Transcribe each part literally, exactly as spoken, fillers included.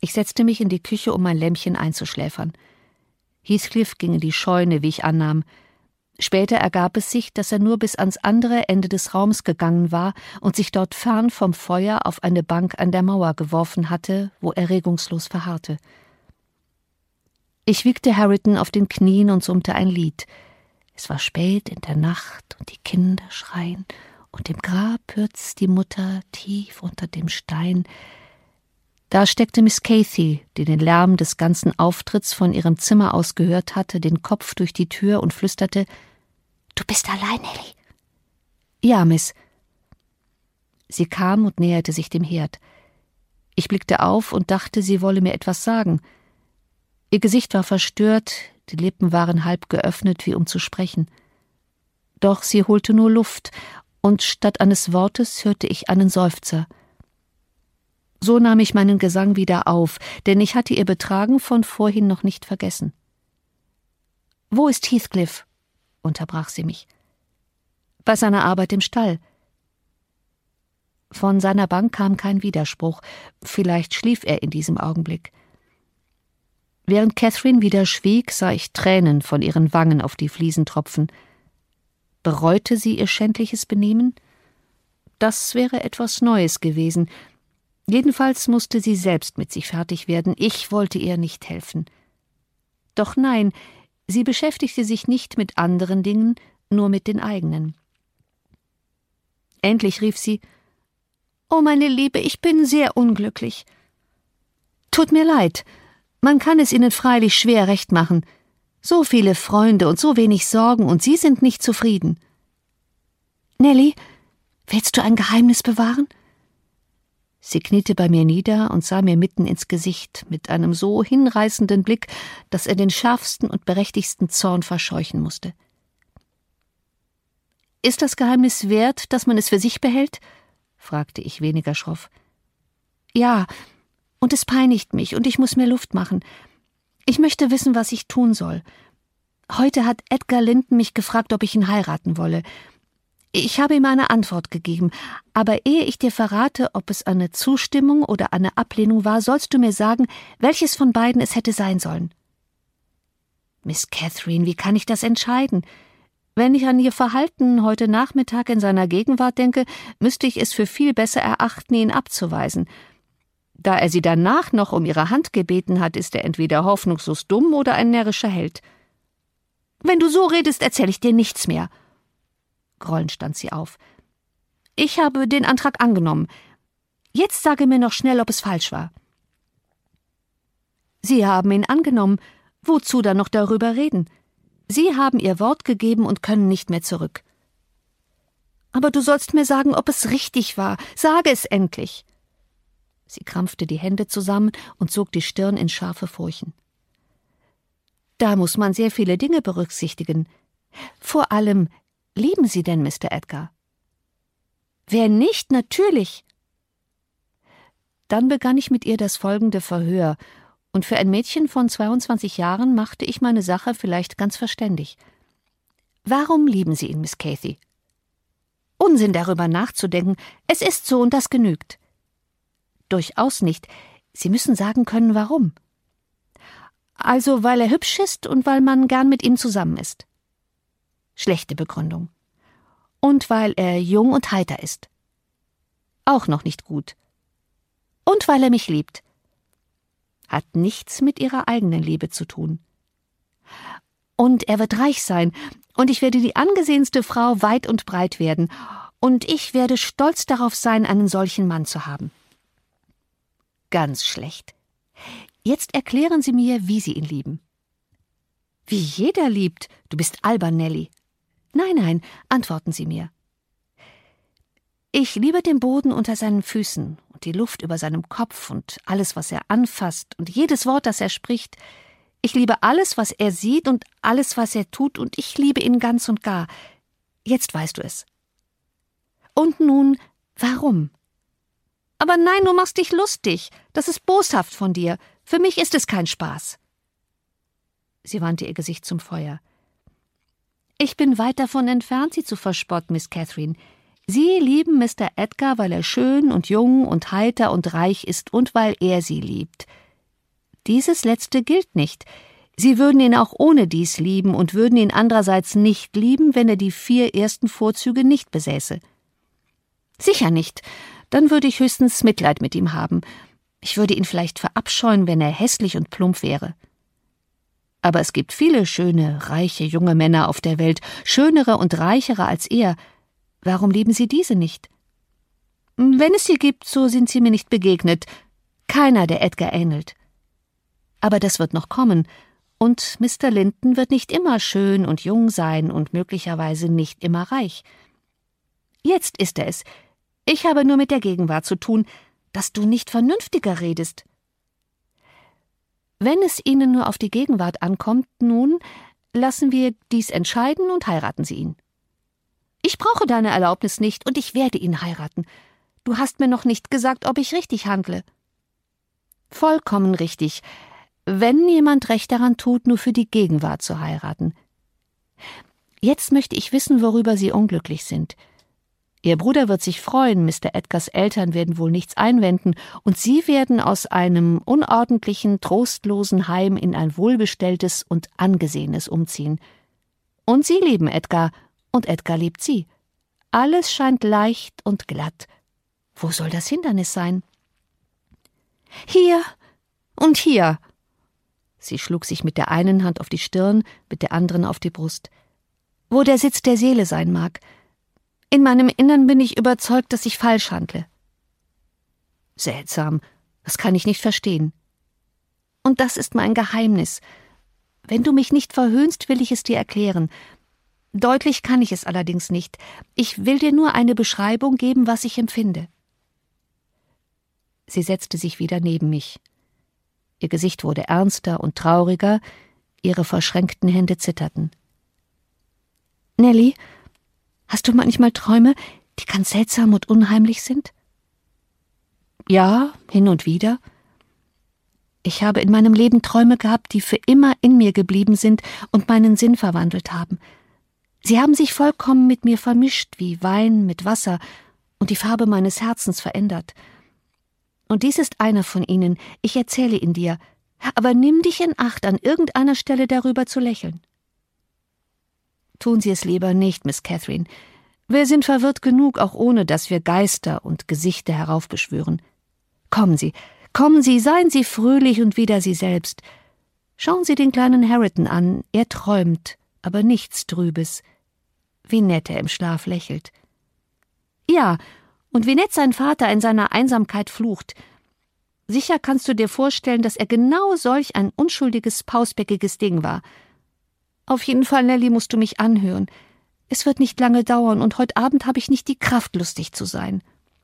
Ich setzte mich in die Küche, um mein Lämmchen einzuschläfern. Heathcliff ging in die Scheune, wie ich annahm. Später ergab es sich, dass er nur bis ans andere Ende des Raums gegangen war und sich dort fern vom Feuer auf eine Bank an der Mauer geworfen hatte, wo er regungslos verharrte. Ich wiegte Hareton auf den Knien und summte ein Lied. Es war spät in der Nacht und die Kinder schreien, und im Grab hört's die Mutter tief unter dem Stein. Da steckte Miss Cathy, die den Lärm des ganzen Auftritts von ihrem Zimmer aus gehört hatte, den Kopf durch die Tür und flüsterte: »Du bist allein, Nelly?« »Ja, Miss.« Sie kam und näherte sich dem Herd. Ich blickte auf und dachte, sie wolle mir etwas sagen. Ihr Gesicht war verstört, die Lippen waren halb geöffnet, wie um zu sprechen. Doch sie holte nur Luft, und statt eines Wortes hörte ich einen Seufzer. So nahm ich meinen Gesang wieder auf, denn ich hatte ihr Betragen von vorhin noch nicht vergessen. »Wo ist Heathcliff?« unterbrach sie mich. »Bei seiner Arbeit im Stall.« Von seiner Bank kam kein Widerspruch, vielleicht schlief er in diesem Augenblick. Während Catherine wieder schwieg, sah ich Tränen von ihren Wangen auf die Fliesen tropfen. Bereute sie ihr schändliches Benehmen? Das wäre etwas Neues gewesen. Jedenfalls musste sie selbst mit sich fertig werden. Ich wollte ihr nicht helfen. Doch nein, sie beschäftigte sich nicht mit anderen Dingen, nur mit den eigenen. Endlich rief sie: »Oh, meine Liebe, ich bin sehr unglücklich.« »Tut mir leid. Man kann es Ihnen freilich schwer recht machen. So viele Freunde und so wenig Sorgen, und Sie sind nicht zufrieden.« »Nelly, willst du ein Geheimnis bewahren?« Sie kniete bei mir nieder und sah mir mitten ins Gesicht mit einem so hinreißenden Blick, dass er den schärfsten und berechtigsten Zorn verscheuchen musste. »Ist das Geheimnis wert, dass man es für sich behält?« fragte ich weniger schroff. »Ja, und es peinigt mich, und ich muss mir Luft machen. Ich möchte wissen, was ich tun soll. Heute hat Edgar Linton mich gefragt, ob ich ihn heiraten wolle. Ich habe ihm eine Antwort gegeben, aber ehe ich dir verrate, ob es eine Zustimmung oder eine Ablehnung war, sollst du mir sagen, welches von beiden es hätte sein sollen.« »Miss Catherine, wie kann ich das entscheiden? Wenn ich an ihr Verhalten heute Nachmittag in seiner Gegenwart denke, müsste ich es für viel besser erachten, ihn abzuweisen. Da er sie danach noch um ihre Hand gebeten hat, ist er entweder hoffnungslos dumm oder ein närrischer Held.« »Wenn du so redest, erzähle ich dir nichts mehr.« Grollend stand sie auf. »Ich habe den Antrag angenommen. Jetzt sage mir noch schnell, ob es falsch war.« »Sie haben ihn angenommen. Wozu dann noch darüber reden? Sie haben Ihr Wort gegeben und können nicht mehr zurück.« »Aber du sollst mir sagen, ob es richtig war. Sage es endlich.« Sie krampfte die Hände zusammen und zog die Stirn in scharfe Furchen. »Da muss man sehr viele Dinge berücksichtigen. Vor allem, lieben Sie denn Mister Edgar?« »Wer nicht, natürlich.« Dann begann ich mit ihr das folgende Verhör, und für ein Mädchen von zweiundzwanzig Jahren machte ich meine Sache vielleicht ganz verständig. »Warum lieben Sie ihn, Miss Cathy?« »Unsinn, darüber nachzudenken. Es ist so, und das genügt.« »Durchaus nicht. Sie müssen sagen können, warum.« »Also, weil er hübsch ist und weil man gern mit ihm zusammen ist.« »Schlechte Begründung.« »Und weil er jung und heiter ist.« »Auch noch nicht gut.« »Und weil er mich liebt.« »Hat nichts mit Ihrer eigenen Liebe zu tun.« »Und er wird reich sein, und ich werde die angesehenste Frau weit und breit werden, und ich werde stolz darauf sein, einen solchen Mann zu haben.« »Ganz schlecht. Jetzt erklären Sie mir, wie Sie ihn lieben.« »Wie jeder liebt. Du bist albern, Nelly.« »Nein, nein, antworten Sie mir.« »Ich liebe den Boden unter seinen Füßen und die Luft über seinem Kopf und alles, was er anfasst und jedes Wort, das er spricht. Ich liebe alles, was er sieht und alles, was er tut, und ich liebe ihn ganz und gar. Jetzt weißt du es.« »Und nun, warum?« »Aber nein, du machst dich lustig. Das ist boshaft von dir. Für mich ist es kein Spaß.« Sie wandte ihr Gesicht zum Feuer. »Ich bin weit davon entfernt, Sie zu verspotten, Miss Catherine. Sie lieben Mister Edgar, weil er schön und jung und heiter und reich ist und weil er Sie liebt. Dieses Letzte gilt nicht. Sie würden ihn auch ohne dies lieben und würden ihn andererseits nicht lieben, wenn er die vier ersten Vorzüge nicht besäße. Sicher nicht. Dann würde ich höchstens Mitleid mit ihm haben. Ich würde ihn vielleicht verabscheuen, wenn er hässlich und plump wäre. Aber es gibt viele schöne, reiche junge Männer auf der Welt, schönere und reichere als er. Warum lieben Sie diese nicht? Wenn es sie gibt, so sind sie mir nicht begegnet. Keiner, der Edgar ähnelt. Aber das wird noch kommen, und Mister Linton wird nicht immer schön und jung sein und möglicherweise nicht immer reich. Jetzt ist er es. Ich habe nur mit der Gegenwart zu tun, dass du nicht vernünftiger redest. Wenn es Ihnen nur auf die Gegenwart ankommt, nun, lassen wir dies entscheiden und heiraten Sie ihn. Ich brauche deine Erlaubnis nicht, und ich werde ihn heiraten. Du hast mir noch nicht gesagt, ob ich richtig handle. Vollkommen richtig, wenn jemand recht daran tut, nur für die Gegenwart zu heiraten. Jetzt möchte ich wissen, worüber Sie unglücklich sind. Ihr Bruder wird sich freuen, Mister Edgars Eltern werden wohl nichts einwenden, und Sie werden aus einem unordentlichen, trostlosen Heim in ein wohlbestelltes und angesehenes umziehen. Und Sie lieben Edgar, und Edgar liebt Sie. Alles scheint leicht und glatt. Wo soll das Hindernis sein? Hier und hier. Sie schlug sich mit der einen Hand auf die Stirn, mit der anderen auf die Brust. Wo der Sitz der Seele sein mag. In meinem Innern bin ich überzeugt, dass ich falsch handle. Seltsam, das kann ich nicht verstehen. Und das ist mein Geheimnis. Wenn du mich nicht verhöhnst, will ich es dir erklären. Deutlich kann ich es allerdings nicht. Ich will dir nur eine Beschreibung geben, was ich empfinde. Sie setzte sich wieder neben mich. Ihr Gesicht wurde ernster und trauriger, ihre verschränkten Hände zitterten. »Nellie, hast du manchmal Träume, die ganz seltsam und unheimlich sind?« »Ja, hin und wieder. Ich habe in meinem Leben Träume gehabt, die für immer in mir geblieben sind und meinen Sinn verwandelt haben. Sie haben sich vollkommen mit mir vermischt, wie Wein mit Wasser, und die Farbe meines Herzens verändert. Und dies ist einer von ihnen, ich erzähle ihn dir, aber nimm dich in Acht, an irgendeiner Stelle darüber zu lächeln.« »Tun Sie es lieber nicht, Miss Catherine. Wir sind verwirrt genug, auch ohne dass wir Geister und Gesichter heraufbeschwören. Kommen Sie, kommen Sie, seien Sie fröhlich und wieder Sie selbst. Schauen Sie den kleinen Harriton an, er träumt, aber nichts Trübes. Wie nett er im Schlaf lächelt. Ja, und wie nett sein Vater in seiner Einsamkeit flucht. Sicher kannst du dir vorstellen, dass er genau solch ein unschuldiges, pausbäckiges Ding war. Auf jeden Fall, Nellie, musst du mich anhören. Es wird nicht lange dauern, und heute Abend habe ich nicht die Kraft, lustig zu sein.«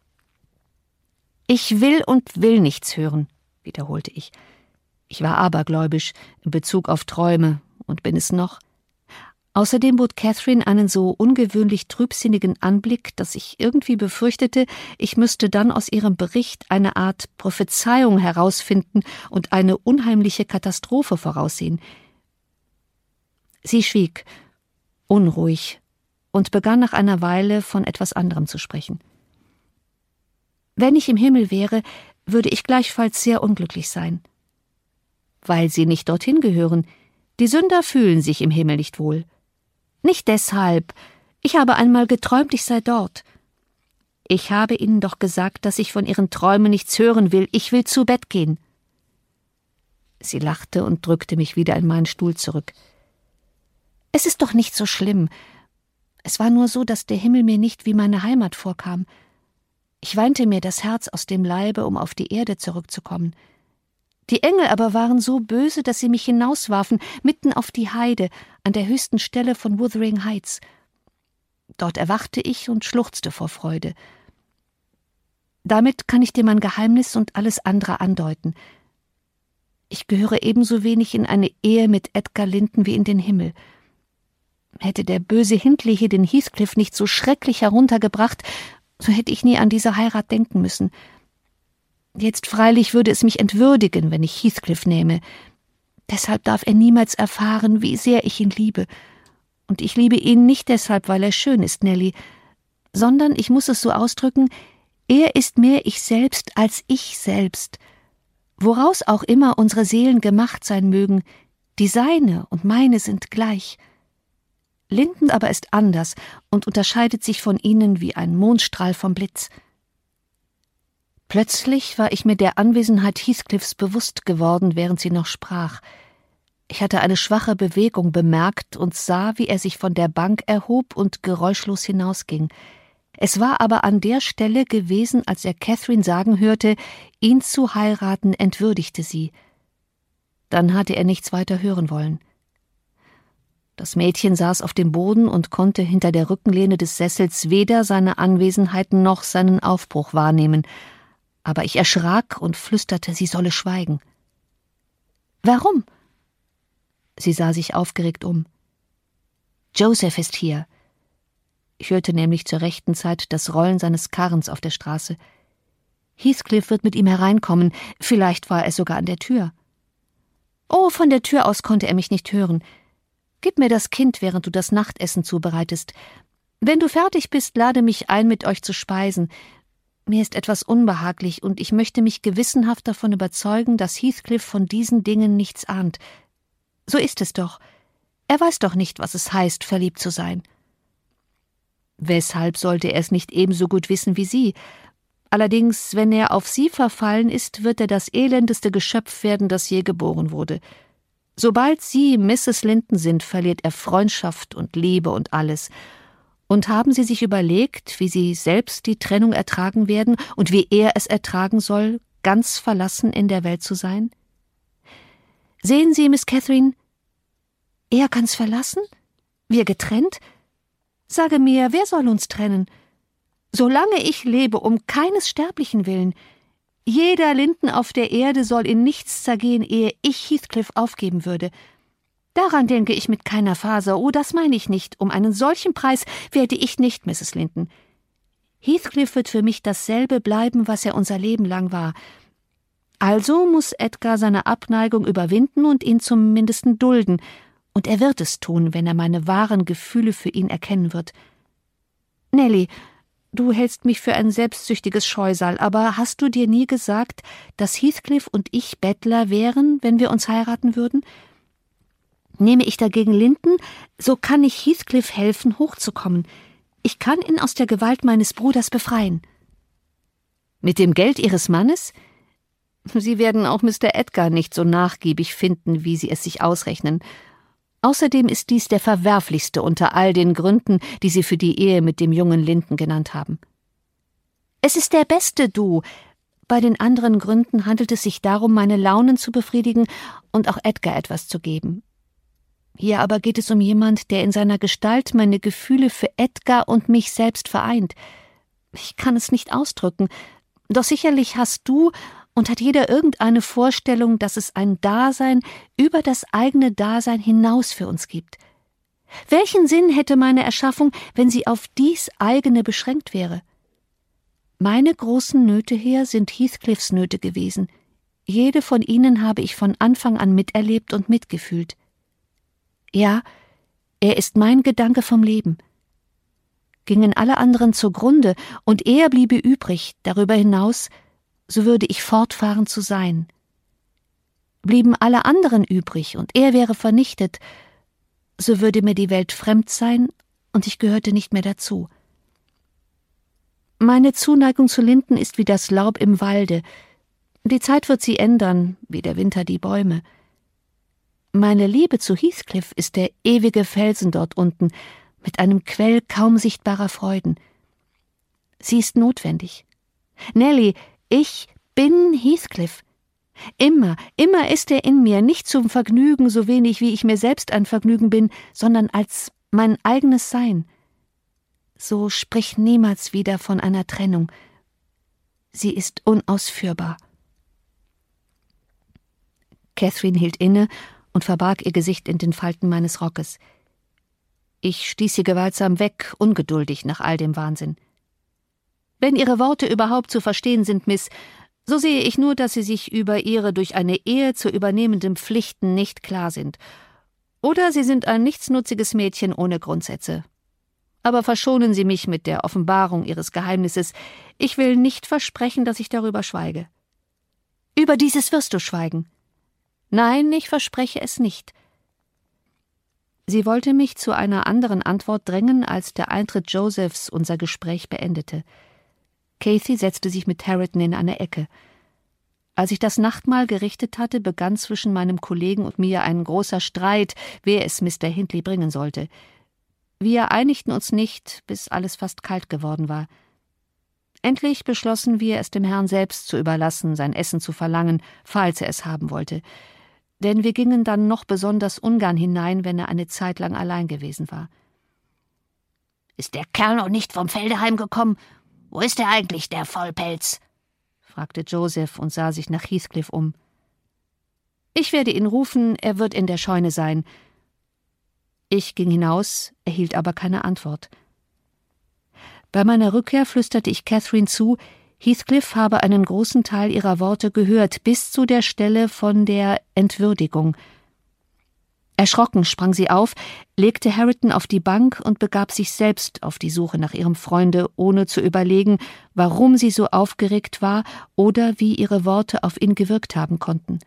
»Ich will und will nichts hören«, wiederholte ich. Ich war abergläubisch in Bezug auf Träume und bin es noch. Außerdem bot Catherine einen so ungewöhnlich trübsinnigen Anblick, dass ich irgendwie befürchtete, ich müsste dann aus ihrem Bericht eine Art Prophezeiung herausfinden und eine unheimliche Katastrophe voraussehen. Sie schwieg, unruhig, und begann nach einer Weile von etwas anderem zu sprechen. »Wenn ich im Himmel wäre, würde ich gleichfalls sehr unglücklich sein.« »Weil Sie nicht dorthin gehören. Die Sünder fühlen sich im Himmel nicht wohl.« »Nicht deshalb. Ich habe einmal geträumt, ich sei dort.« »Ich habe Ihnen doch gesagt, dass ich von Ihren Träumen nichts hören will. Ich will zu Bett gehen.« Sie lachte und drückte mich wieder in meinen Stuhl zurück. »Es ist doch nicht so schlimm. Es war nur so, dass der Himmel mir nicht wie meine Heimat vorkam. Ich weinte mir das Herz aus dem Leibe, um auf die Erde zurückzukommen. Die Engel aber waren so böse, dass sie mich hinauswarfen, mitten auf die Heide, an der höchsten Stelle von Wuthering Heights. Dort erwachte ich und schluchzte vor Freude. Damit kann ich dir mein Geheimnis und alles andere andeuten. Ich gehöre ebenso wenig in eine Ehe mit Edgar Linton wie in den Himmel. Hätte der böse Hindley hier den Heathcliff nicht so schrecklich heruntergebracht, so hätte ich nie an diese Heirat denken müssen. Jetzt freilich würde es mich entwürdigen, wenn ich Heathcliff nähme. Deshalb darf er niemals erfahren, wie sehr ich ihn liebe. Und ich liebe ihn nicht deshalb, weil er schön ist, Nellie, sondern, ich muss es so ausdrücken, er ist mehr ich selbst als ich selbst. Woraus auch immer unsere Seelen gemacht sein mögen, die seine und meine sind gleich. Linden aber ist anders und unterscheidet sich von ihnen wie ein Mondstrahl vom Blitz. Plötzlich war ich mir der Anwesenheit Heathcliffs bewusst geworden, während sie noch sprach. Ich hatte eine schwache Bewegung bemerkt und sah, wie er sich von der Bank erhob und geräuschlos hinausging. Es war aber an der Stelle gewesen, als er Catherine sagen hörte, ihn zu heiraten entwürdigte sie. Dann hatte er nichts weiter hören wollen. Das Mädchen saß auf dem Boden und konnte hinter der Rückenlehne des Sessels weder seine Anwesenheit noch seinen Aufbruch wahrnehmen, aber ich erschrak und flüsterte, sie solle schweigen. »Warum?« Sie sah sich aufgeregt um. »Joseph ist hier.« Ich hörte nämlich zur rechten Zeit das Rollen seines Karrens auf der Straße. »Heathcliff wird mit ihm hereinkommen, vielleicht war er sogar an der Tür.« »Oh, von der Tür aus konnte er mich nicht hören. Gib mir das Kind, während du das Nachtessen zubereitest. Wenn du fertig bist, lade mich ein, mit euch zu speisen. Mir ist etwas unbehaglich, und ich möchte mich gewissenhaft davon überzeugen, dass Heathcliff von diesen Dingen nichts ahnt. So ist es doch. Er weiß doch nicht, was es heißt, verliebt zu sein.« »Weshalb sollte er es nicht ebenso gut wissen wie Sie? Allerdings, wenn er auf Sie verfallen ist, wird er das elendeste Geschöpf werden, das je geboren wurde. Sobald Sie Misses Linden sind, verliert er Freundschaft und Liebe und alles. Und haben Sie sich überlegt, wie Sie selbst die Trennung ertragen werden und wie er es ertragen soll, ganz verlassen in der Welt zu sein? Sehen Sie, Miss Catherine, er ganz verlassen? Wir getrennt? Sage mir, wer soll uns trennen? Solange ich lebe, um keines Sterblichen willen. Jeder Linden auf der Erde soll in nichts zergehen, ehe ich Heathcliff aufgeben würde. Daran denke ich mit keiner Faser, oh, das meine ich nicht. Um einen solchen Preis werde ich nicht, Misses Linden. Heathcliff wird für mich dasselbe bleiben, was er unser Leben lang war. Also muss Edgar seine Abneigung überwinden und ihn zum Mindesten dulden, und er wird es tun, wenn er meine wahren Gefühle für ihn erkennen wird. Nelly, du hältst mich für ein selbstsüchtiges Scheusal, aber hast du dir nie gesagt, dass Heathcliff und ich Bettler wären, wenn wir uns heiraten würden? Nehme ich dagegen Linden, so kann ich Heathcliff helfen, hochzukommen. Ich kann ihn aus der Gewalt meines Bruders befreien.« »Mit dem Geld Ihres Mannes? Sie werden auch Mister Edgar nicht so nachgiebig finden, wie Sie es sich ausrechnen. Außerdem ist dies der verwerflichste unter all den Gründen, die Sie für die Ehe mit dem jungen Linden genannt haben.« »Es ist der beste, du. Bei den anderen Gründen handelt es sich darum, meine Launen zu befriedigen und auch Edgar etwas zu geben. Hier aber geht es um jemand, der in seiner Gestalt meine Gefühle für Edgar und mich selbst vereint. Ich kann es nicht ausdrücken, doch sicherlich hast du und hat jeder irgendeine Vorstellung, dass es ein Dasein über das eigene Dasein hinaus für uns gibt. Welchen Sinn hätte meine Erschaffung, wenn sie auf dies eigene beschränkt wäre? Meine großen Nöte hier sind Heathcliffs Nöte gewesen. Jede von ihnen habe ich von Anfang an miterlebt und mitgefühlt. Ja, er ist mein Gedanke vom Leben. Gingen alle anderen zugrunde und er bliebe übrig, darüber hinaus, so würde ich fortfahren zu sein. Blieben alle anderen übrig und er wäre vernichtet, so würde mir die Welt fremd sein und ich gehörte nicht mehr dazu. Meine Zuneigung zu Linden ist wie das Laub im Walde. Die Zeit wird sie ändern, wie der Winter die Bäume. Meine Liebe zu Heathcliff ist der ewige Felsen dort unten, mit einem Quell kaum sichtbarer Freuden. Sie ist notwendig. Nelly, ich bin Heathcliff. Immer, immer ist er in mir, nicht zum Vergnügen, so wenig wie ich mir selbst ein Vergnügen bin, sondern als mein eigenes Sein. So sprich niemals wieder von einer Trennung. Sie ist unausführbar.« Catherine hielt inne und verbarg ihr Gesicht in den Falten meines Rockes. Ich stieß sie gewaltsam weg, ungeduldig nach all dem Wahnsinn. »Wenn Ihre Worte überhaupt zu verstehen sind, Miss, so sehe ich nur, dass Sie sich über Ihre durch eine Ehe zu übernehmenden Pflichten nicht klar sind. Oder Sie sind ein nichtsnutziges Mädchen ohne Grundsätze. Aber verschonen Sie mich mit der Offenbarung Ihres Geheimnisses. Ich will nicht versprechen, dass ich darüber schweige.« Über dieses wirst du schweigen. Nein, ich verspreche es nicht. Sie wollte mich zu einer anderen Antwort drängen, als der Eintritt Josephs unser Gespräch beendete. Cathy setzte sich mit Harriton in eine Ecke. Als ich das Nachtmahl gerichtet hatte, begann zwischen meinem Kollegen und mir ein großer Streit, wer es Mister Hindley bringen sollte. Wir einigten uns nicht, bis alles fast kalt geworden war. Endlich beschlossen wir, es dem Herrn selbst zu überlassen, sein Essen zu verlangen, falls er es haben wollte. Denn wir gingen dann noch besonders ungern hinein, wenn er eine Zeit lang allein gewesen war. »Ist der Kerl noch nicht vom Felde heimgekommen? Wo ist er eigentlich, der Faulpelz?« fragte Joseph und sah sich nach Heathcliff um. »Ich werde ihn rufen, er wird in der Scheune sein.« Ich ging hinaus, erhielt aber keine Antwort. Bei meiner Rückkehr flüsterte ich Catherine zu, Heathcliff habe einen großen Teil ihrer Worte gehört, bis zu der Stelle von der Entwürdigung. Erschrocken sprang sie auf, legte Harriton auf die Bank und begab sich selbst auf die Suche nach ihrem Freunde, ohne zu überlegen, warum sie so aufgeregt war oder wie ihre Worte auf ihn gewirkt haben konnten.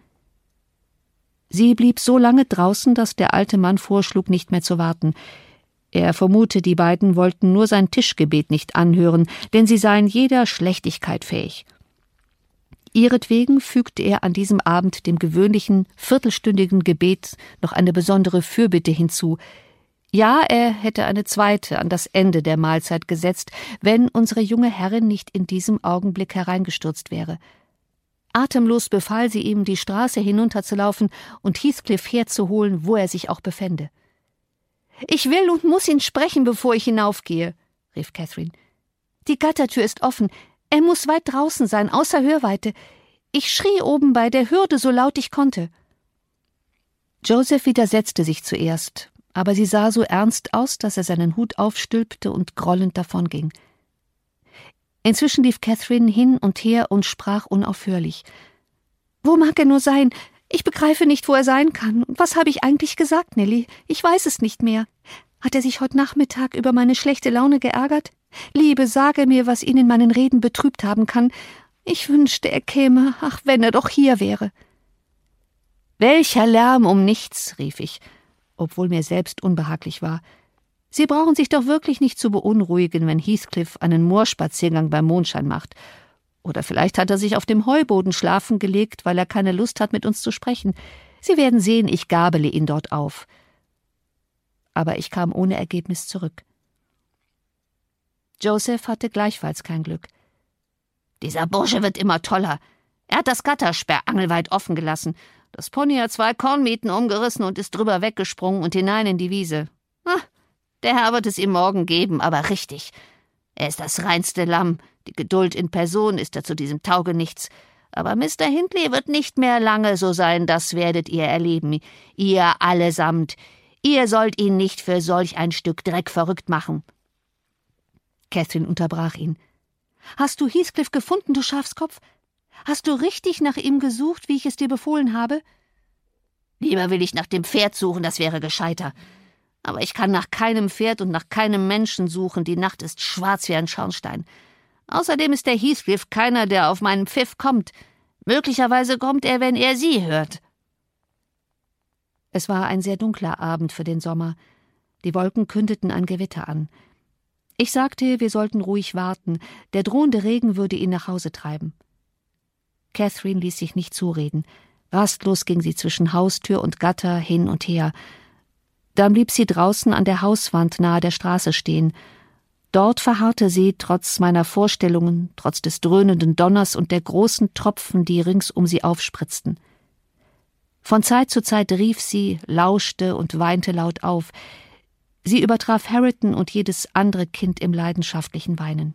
Sie blieb so lange draußen, dass der alte Mann vorschlug, nicht mehr zu warten. Er vermute, die beiden wollten nur sein Tischgebet nicht anhören, denn sie seien jeder Schlechtigkeit fähig. Ihretwegen fügte er an diesem Abend dem gewöhnlichen viertelstündigen Gebet noch eine besondere Fürbitte hinzu. Ja, er hätte eine zweite an das Ende der Mahlzeit gesetzt, wenn unsere junge Herrin nicht in diesem Augenblick hereingestürzt wäre. Atemlos befahl sie ihm, die Straße hinunterzulaufen und Heathcliff herzuholen, wo er sich auch befände. »Ich will und muss ihn sprechen, bevor ich hinaufgehe«, rief Catherine. »Die Gattertür ist offen. Er muss weit draußen sein, außer Hörweite. Ich schrie oben bei der Hürde, so laut ich konnte.« Joseph widersetzte sich zuerst, aber sie sah so ernst aus, dass er seinen Hut aufstülpte und grollend davonging. Inzwischen lief Catherine hin und her und sprach unaufhörlich. »Wo mag er nur sein? Ich begreife nicht, wo er sein kann. Und was habe ich eigentlich gesagt, Nellie? Ich weiß es nicht mehr. Hat er sich heute Nachmittag über meine schlechte Laune geärgert? Liebe, sage mir, was ihn in meinen Reden betrübt haben kann. Ich wünschte, er käme. Ach, wenn er doch hier wäre.« »Welcher Lärm um nichts«, rief ich, obwohl mir selbst unbehaglich war. »Sie brauchen sich doch wirklich nicht zu beunruhigen, wenn Heathcliff einen Moorspaziergang beim Mondschein macht. Oder vielleicht hat er sich auf dem Heuboden schlafen gelegt, weil er keine Lust hat, mit uns zu sprechen. Sie werden sehen, ich gabele ihn dort auf.« Aber ich kam ohne Ergebnis zurück. Joseph hatte gleichfalls kein Glück. »Dieser Bursche wird immer toller. Er hat das Gattersperr angelweit offen gelassen. Das Pony hat zwei Kornmieten umgerissen und ist drüber weggesprungen und hinein in die Wiese. Ah, der Herr wird es ihm morgen geben, aber richtig. Er ist das reinste Lamm. Die Geduld in Person ist er zu diesem Taugenichts. Aber Mister Hindley wird nicht mehr lange so sein, das werdet ihr erleben. Ihr allesamt. Ihr sollt ihn nicht für solch ein Stück Dreck verrückt machen.« Catherine unterbrach ihn. »Hast du Heathcliff gefunden, du Schafskopf? Hast du richtig nach ihm gesucht, wie ich es dir befohlen habe?« »Lieber will ich nach dem Pferd suchen, das wäre gescheiter. Aber ich kann nach keinem Pferd und nach keinem Menschen suchen, die Nacht ist schwarz wie ein Schornstein. Außerdem ist der Heathcliff keiner, der auf meinen Pfiff kommt. Möglicherweise kommt er, wenn er sie hört.« Es war ein sehr dunkler Abend für den Sommer. Die Wolken kündeten ein Gewitter an. Ich sagte, wir sollten ruhig warten, der drohende Regen würde ihn nach Hause treiben. Catherine ließ sich nicht zureden. Rastlos ging sie zwischen Haustür und Gatter hin und her. Dann blieb sie draußen an der Hauswand nahe der Straße stehen. Dort verharrte sie, trotz meiner Vorstellungen, trotz des dröhnenden Donners und der großen Tropfen, die rings um sie aufspritzten. Von Zeit zu Zeit rief sie, lauschte und weinte laut auf. Sie übertraf Harriton und jedes andere Kind im leidenschaftlichen Weinen.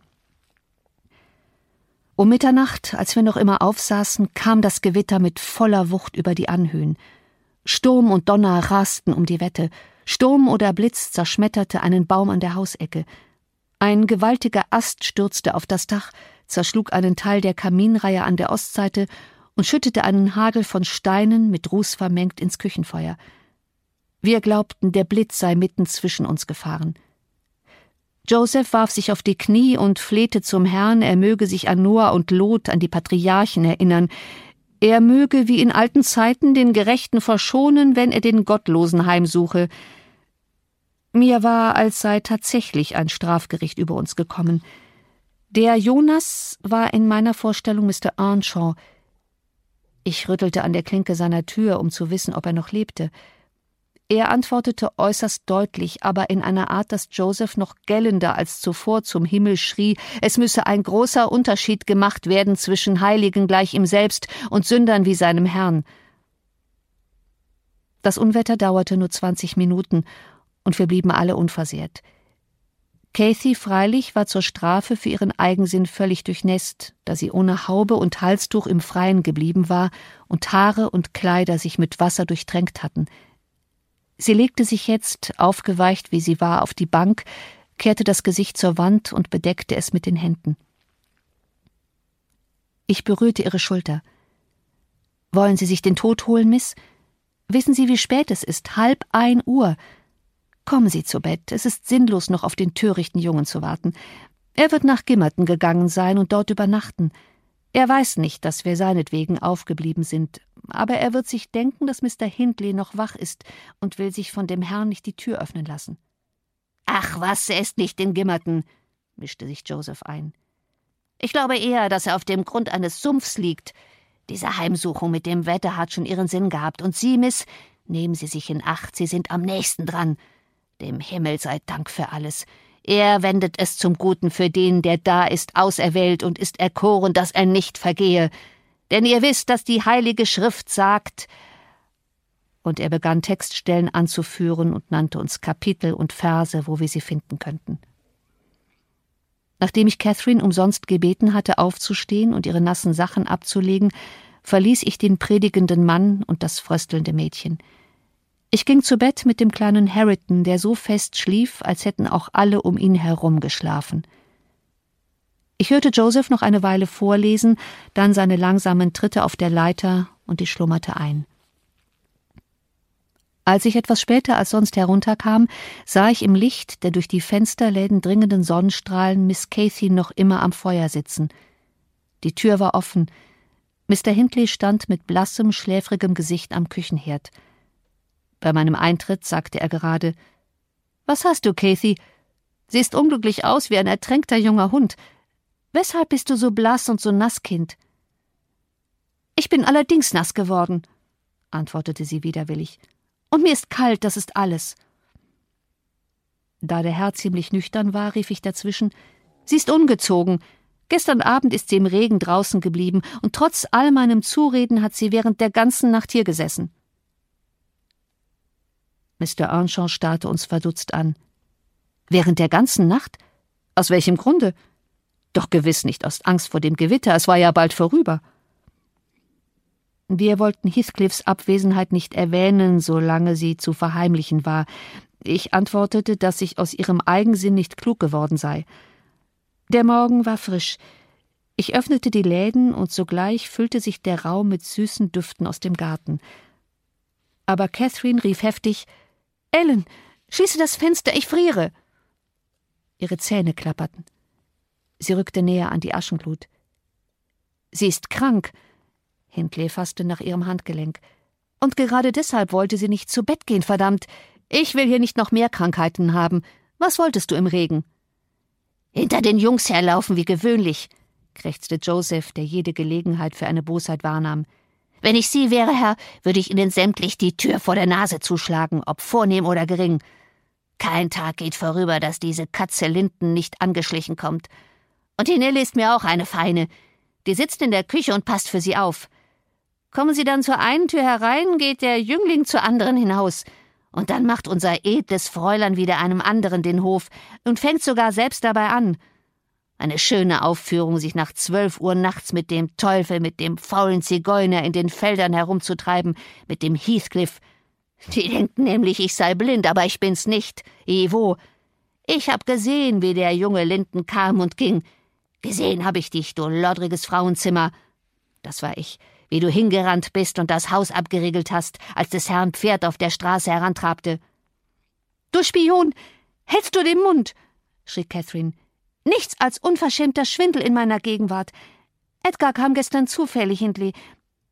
Um Mitternacht, als wir noch immer aufsaßen, kam das Gewitter mit voller Wucht über die Anhöhen. Sturm und Donner rasten um die Wette. Sturm oder Blitz zerschmetterte einen Baum an der Hausecke. Ein gewaltiger Ast stürzte auf das Dach, zerschlug einen Teil der Kaminreihe an der Ostseite und schüttete einen Hagel von Steinen mit Ruß vermengt ins Küchenfeuer. Wir glaubten, der Blitz sei mitten zwischen uns gefahren. Joseph warf sich auf die Knie und flehte zum Herrn, er möge sich an Noah und Lot, an die Patriarchen erinnern. Er möge wie in alten Zeiten den Gerechten verschonen, wenn er den Gottlosen heimsuche. Mir war, als sei tatsächlich ein Strafgericht über uns gekommen. Der Jonas war in meiner Vorstellung Mister Earnshaw. Ich rüttelte an der Klinke seiner Tür, um zu wissen, ob er noch lebte. Er antwortete äußerst deutlich, aber in einer Art, dass Joseph noch gellender als zuvor zum Himmel schrie, es müsse ein großer Unterschied gemacht werden zwischen Heiligen gleich ihm selbst und Sündern wie seinem Herrn. Das Unwetter dauerte nur zwanzig Minuten, und wir blieben alle unversehrt. Cathy freilich war zur Strafe für ihren Eigensinn völlig durchnässt, da sie ohne Haube und Halstuch im Freien geblieben war und Haare und Kleider sich mit Wasser durchtränkt hatten. Sie legte sich jetzt, aufgeweicht wie sie war, auf die Bank, kehrte das Gesicht zur Wand und bedeckte es mit den Händen. Ich berührte ihre Schulter. »Wollen Sie sich den Tod holen, Miss? Wissen Sie, wie spät es ist? Halb ein Uhr. Kommen Sie zu Bett. Es ist sinnlos, noch auf den törichten Jungen zu warten. Er wird nach Gimmerton gegangen sein und dort übernachten. Er weiß nicht, dass wir seinetwegen aufgeblieben sind, aber er wird sich denken, dass Mister Hindley noch wach ist und will sich von dem Herrn nicht die Tür öffnen lassen.« »Ach was, er ist nicht in Gimmerton«, mischte sich Joseph ein. »Ich glaube eher, dass er auf dem Grund eines Sumpfs liegt. Diese Heimsuchung mit dem Wetter hat schon ihren Sinn gehabt. Und Sie, Miss, nehmen Sie sich in Acht, Sie sind am nächsten dran. Dem Himmel sei Dank für alles. Er wendet es zum Guten für den, der da ist, auserwählt und ist erkoren, dass er nicht vergehe. Denn ihr wisst, dass die Heilige Schrift sagt…« Und er begann Textstellen anzuführen und nannte uns Kapitel und Verse, wo wir sie finden könnten. Nachdem ich Catherine umsonst gebeten hatte, aufzustehen und ihre nassen Sachen abzulegen, verließ ich den predigenden Mann und das fröstelnde Mädchen. Ich ging zu Bett mit dem kleinen Hareton, der so fest schlief, als hätten auch alle um ihn herum geschlafen. Ich hörte Joseph noch eine Weile vorlesen, dann seine langsamen Tritte auf der Leiter, und ich schlummerte ein. Als ich etwas später als sonst herunterkam, sah ich im Licht der durch die Fensterläden dringenden Sonnenstrahlen Miss Cathy noch immer am Feuer sitzen. Die Tür war offen. Mister Hindley stand mit blassem, schläfrigem Gesicht am Küchenherd. Bei meinem Eintritt sagte er gerade: »Was hast du, Cathy? Siehst unglücklich aus wie ein ertränkter junger Hund. Weshalb bist du so blass und so nass, Kind?« »Ich bin allerdings nass geworden«, antwortete sie widerwillig. »Und mir ist kalt, das ist alles.« Da der Herr ziemlich nüchtern war, rief ich dazwischen: »Sie ist ungezogen. Gestern Abend ist sie im Regen draußen geblieben, und trotz all meinem Zureden hat sie während der ganzen Nacht hier gesessen.« Mister Earnshaw starrte uns verdutzt an. »Während der ganzen Nacht? Aus welchem Grunde? Doch gewiss nicht aus Angst vor dem Gewitter, es war ja bald vorüber.« Wir wollten Heathcliffs Abwesenheit nicht erwähnen, solange sie zu verheimlichen war. Ich antwortete, dass ich aus ihrem Eigensinn nicht klug geworden sei. Der Morgen war frisch. Ich öffnete die Läden, und sogleich füllte sich der Raum mit süßen Düften aus dem Garten. Aber Catherine rief heftig: »Ellen, schließe das Fenster, ich friere!« Ihre Zähne klapperten. Sie rückte näher an die Aschenglut. »Sie ist krank«, Hindley fasste nach ihrem Handgelenk. »Und gerade deshalb wollte sie nicht zu Bett gehen, verdammt! Ich will hier nicht noch mehr Krankheiten haben. Was wolltest du im Regen?« »Hinter den Jungs herlaufen wie gewöhnlich«, krächzte Joseph, der jede Gelegenheit für eine Bosheit wahrnahm. »Wenn ich Sie wäre, Herr, würde ich Ihnen sämtlich die Tür vor der Nase zuschlagen, ob vornehm oder gering. Kein Tag geht vorüber, dass diese Katze Linden nicht angeschlichen kommt. Und die Nelly ist mir auch eine Feine. Die sitzt in der Küche und passt für Sie auf. Kommen Sie dann zur einen Tür herein, geht der Jüngling zur anderen hinaus. Und dann macht unser edles Fräulein wieder einem anderen den Hof und fängt sogar selbst dabei an. Eine schöne Aufführung, sich nach zwölf Uhr nachts mit dem Teufel, mit dem faulen Zigeuner in den Feldern herumzutreiben, mit dem Heathcliff. Die denken nämlich, ich sei blind, aber ich bin's nicht. Ivo, ich hab gesehen, wie der junge Linden kam und ging. Gesehen hab ich dich, du loddriges Frauenzimmer. Das war ich, wie du hingerannt bist und das Haus abgeriegelt hast, als des Herrn Pferd auf der Straße herantrabte. »Du Spion, hältst du den Mund?« schrie Catherine. »Nichts als unverschämter Schwindel in meiner Gegenwart. Edgar kam gestern zufällig, Hindley.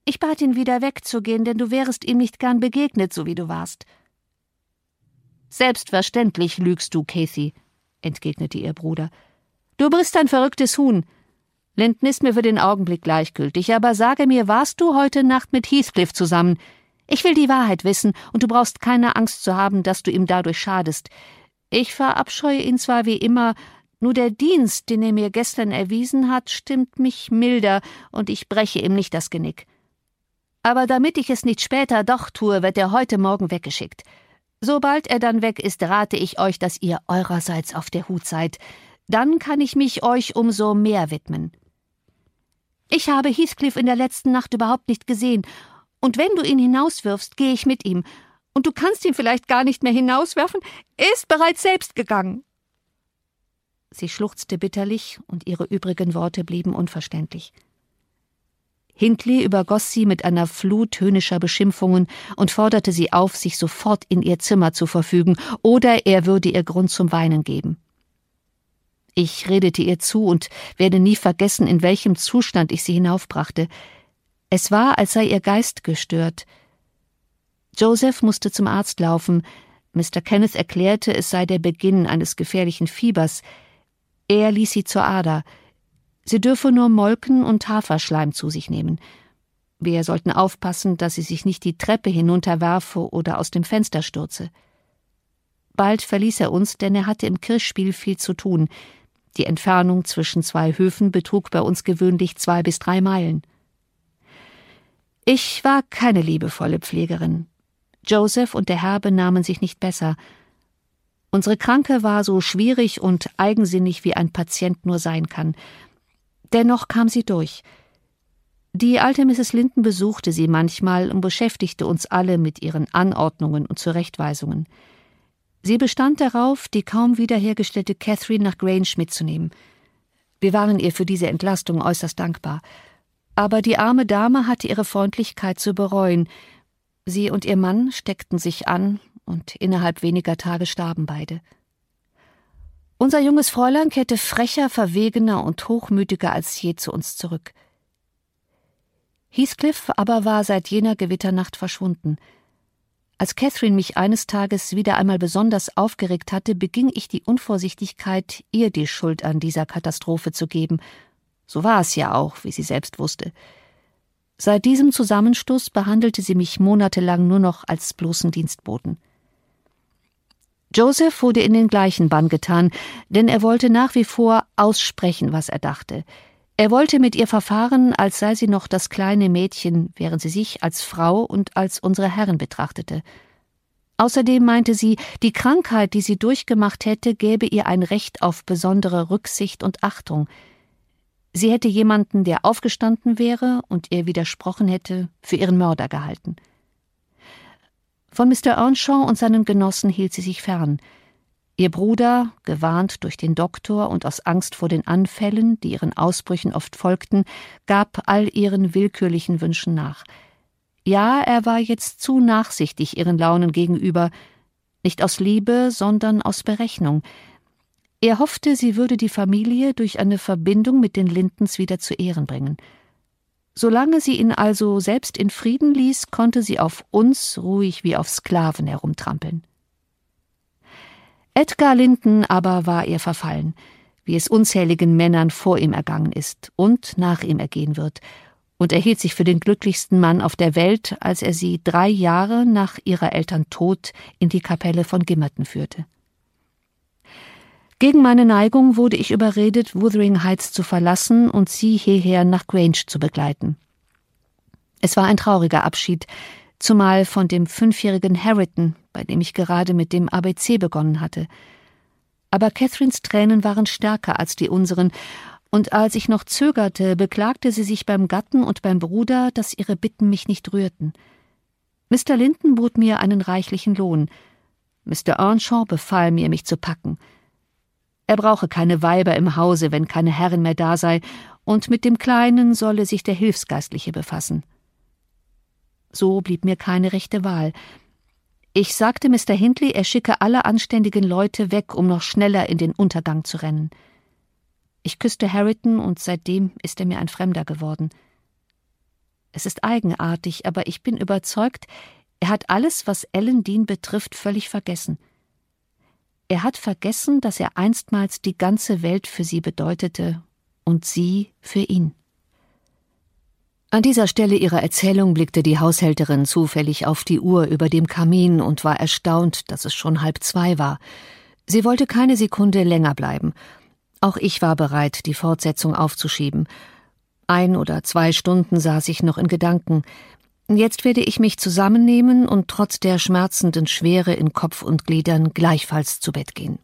Ich bat ihn, wieder wegzugehen, denn du wärest ihm nicht gern begegnet, so wie du warst.« »Selbstverständlich lügst du, Cathy«, entgegnete ihr Bruder. »Du bist ein verrücktes Huhn. Linton ist mir für den Augenblick gleichgültig, aber sage mir, warst du heute Nacht mit Heathcliff zusammen? Ich will die Wahrheit wissen, und du brauchst keine Angst zu haben, dass du ihm dadurch schadest. Ich verabscheue ihn zwar wie immer, nur der Dienst, den er mir gestern erwiesen hat, stimmt mich milder, und ich breche ihm nicht das Genick. Aber damit ich es nicht später doch tue, wird er heute Morgen weggeschickt. Sobald er dann weg ist, rate ich euch, dass ihr eurerseits auf der Hut seid. Dann kann ich mich euch umso mehr widmen. Ich habe Heathcliff in der letzten Nacht überhaupt nicht gesehen, und wenn du ihn hinauswirfst, gehe ich mit ihm. Und du kannst ihn vielleicht gar nicht mehr hinauswerfen, er ist bereits selbst gegangen.« Sie schluchzte bitterlich, und ihre übrigen Worte blieben unverständlich. Hindley übergoss sie mit einer Flut höhnischer Beschimpfungen und forderte sie auf, sich sofort in ihr Zimmer zu verfügen, oder er würde ihr Grund zum Weinen geben. Ich redete ihr zu und werde nie vergessen, in welchem Zustand ich sie hinaufbrachte. Es war, als sei ihr Geist gestört. Joseph musste zum Arzt laufen. Mister Kenneth erklärte, es sei der Beginn eines gefährlichen Fiebers. Er ließ sie zur Ader. Sie dürfe nur Molken und Haferschleim zu sich nehmen. Wir sollten aufpassen, dass sie sich nicht die Treppe hinunterwerfe oder aus dem Fenster stürze. Bald verließ er uns, denn er hatte im Kirchspiel viel zu tun. Die Entfernung zwischen zwei Höfen betrug bei uns gewöhnlich zwei bis drei Meilen. Ich war keine liebevolle Pflegerin. Joseph und der Herr benahmen sich nicht besser. Unsere Kranke war so schwierig und eigensinnig, wie ein Patient nur sein kann. Dennoch kam sie durch. Die alte Misses Linton besuchte sie manchmal und beschäftigte uns alle mit ihren Anordnungen und Zurechtweisungen. Sie bestand darauf, die kaum wiederhergestellte Catherine nach Grange mitzunehmen. Wir waren ihr für diese Entlastung äußerst dankbar. Aber die arme Dame hatte ihre Freundlichkeit zu bereuen. Sie und ihr Mann steckten sich an, und innerhalb weniger Tage starben beide. Unser junges Fräulein kehrte frecher, verwegener und hochmütiger als je zu uns zurück. Heathcliff aber war seit jener Gewitternacht verschwunden. Als Catherine mich eines Tages wieder einmal besonders aufgeregt hatte, beging ich die Unvorsichtigkeit, ihr die Schuld an dieser Katastrophe zu geben. So war es ja auch, wie sie selbst wusste. Seit diesem Zusammenstoß behandelte sie mich monatelang nur noch als bloßen Dienstboten. Joseph wurde in den gleichen Bann getan, denn er wollte nach wie vor aussprechen, was er dachte. Er wollte mit ihr verfahren, als sei sie noch das kleine Mädchen, während sie sich als Frau und als unsere Herrin betrachtete. Außerdem meinte sie, die Krankheit, die sie durchgemacht hätte, gäbe ihr ein Recht auf besondere Rücksicht und Achtung. Sie hätte jemanden, der aufgestanden wäre und ihr widersprochen hätte, für ihren Mörder gehalten. Von Mister Earnshaw und seinen Genossen hielt sie sich fern. Ihr Bruder, gewarnt durch den Doktor und aus Angst vor den Anfällen, die ihren Ausbrüchen oft folgten, gab all ihren willkürlichen Wünschen nach. Ja, er war jetzt zu nachsichtig ihren Launen gegenüber, nicht aus Liebe, sondern aus Berechnung. Er hoffte, sie würde die Familie durch eine Verbindung mit den Lintons wieder zu Ehren bringen. Solange sie ihn also selbst in Frieden ließ, konnte sie auf uns ruhig wie auf Sklaven herumtrampeln. Edgar Linton aber war ihr verfallen, wie es unzähligen Männern vor ihm ergangen ist und nach ihm ergehen wird, und er hielt sich für den glücklichsten Mann auf der Welt, als er sie drei Jahre nach ihrer Eltern Tod in die Kapelle von Gimmerton führte. Gegen meine Neigung wurde ich überredet, Wuthering Heights zu verlassen und sie hierher nach Grange zu begleiten. Es war ein trauriger Abschied, zumal von dem fünfjährigen Hareton, bei dem ich gerade mit dem A B C begonnen hatte. Aber Catherines Tränen waren stärker als die unseren, und als ich noch zögerte, beklagte sie sich beim Gatten und beim Bruder, dass ihre Bitten mich nicht rührten. Mister Linton bot mir einen reichlichen Lohn. Mister Earnshaw befahl mir, mich zu packen. Er brauche keine Weiber im Hause, wenn keine Herrin mehr da sei, und mit dem Kleinen solle sich der Hilfsgeistliche befassen. So blieb mir keine rechte Wahl. Ich sagte Mister Hindley, er schicke alle anständigen Leute weg, um noch schneller in den Untergang zu rennen. Ich küsste Hareton, und seitdem ist er mir ein Fremder geworden. Es ist eigenartig, aber ich bin überzeugt, er hat alles, was Ellen Dean betrifft, völlig vergessen. Er hat vergessen, dass er einstmals die ganze Welt für sie bedeutete und sie für ihn. An dieser Stelle ihrer Erzählung blickte die Haushälterin zufällig auf die Uhr über dem Kamin und war erstaunt, dass es schon halb zwei war. Sie wollte keine Sekunde länger bleiben. Auch ich war bereit, die Fortsetzung aufzuschieben. Ein oder zwei Stunden saß ich noch in Gedanken. Jetzt werde ich mich zusammennehmen und trotz der schmerzenden Schwere in Kopf und Gliedern gleichfalls zu Bett gehen.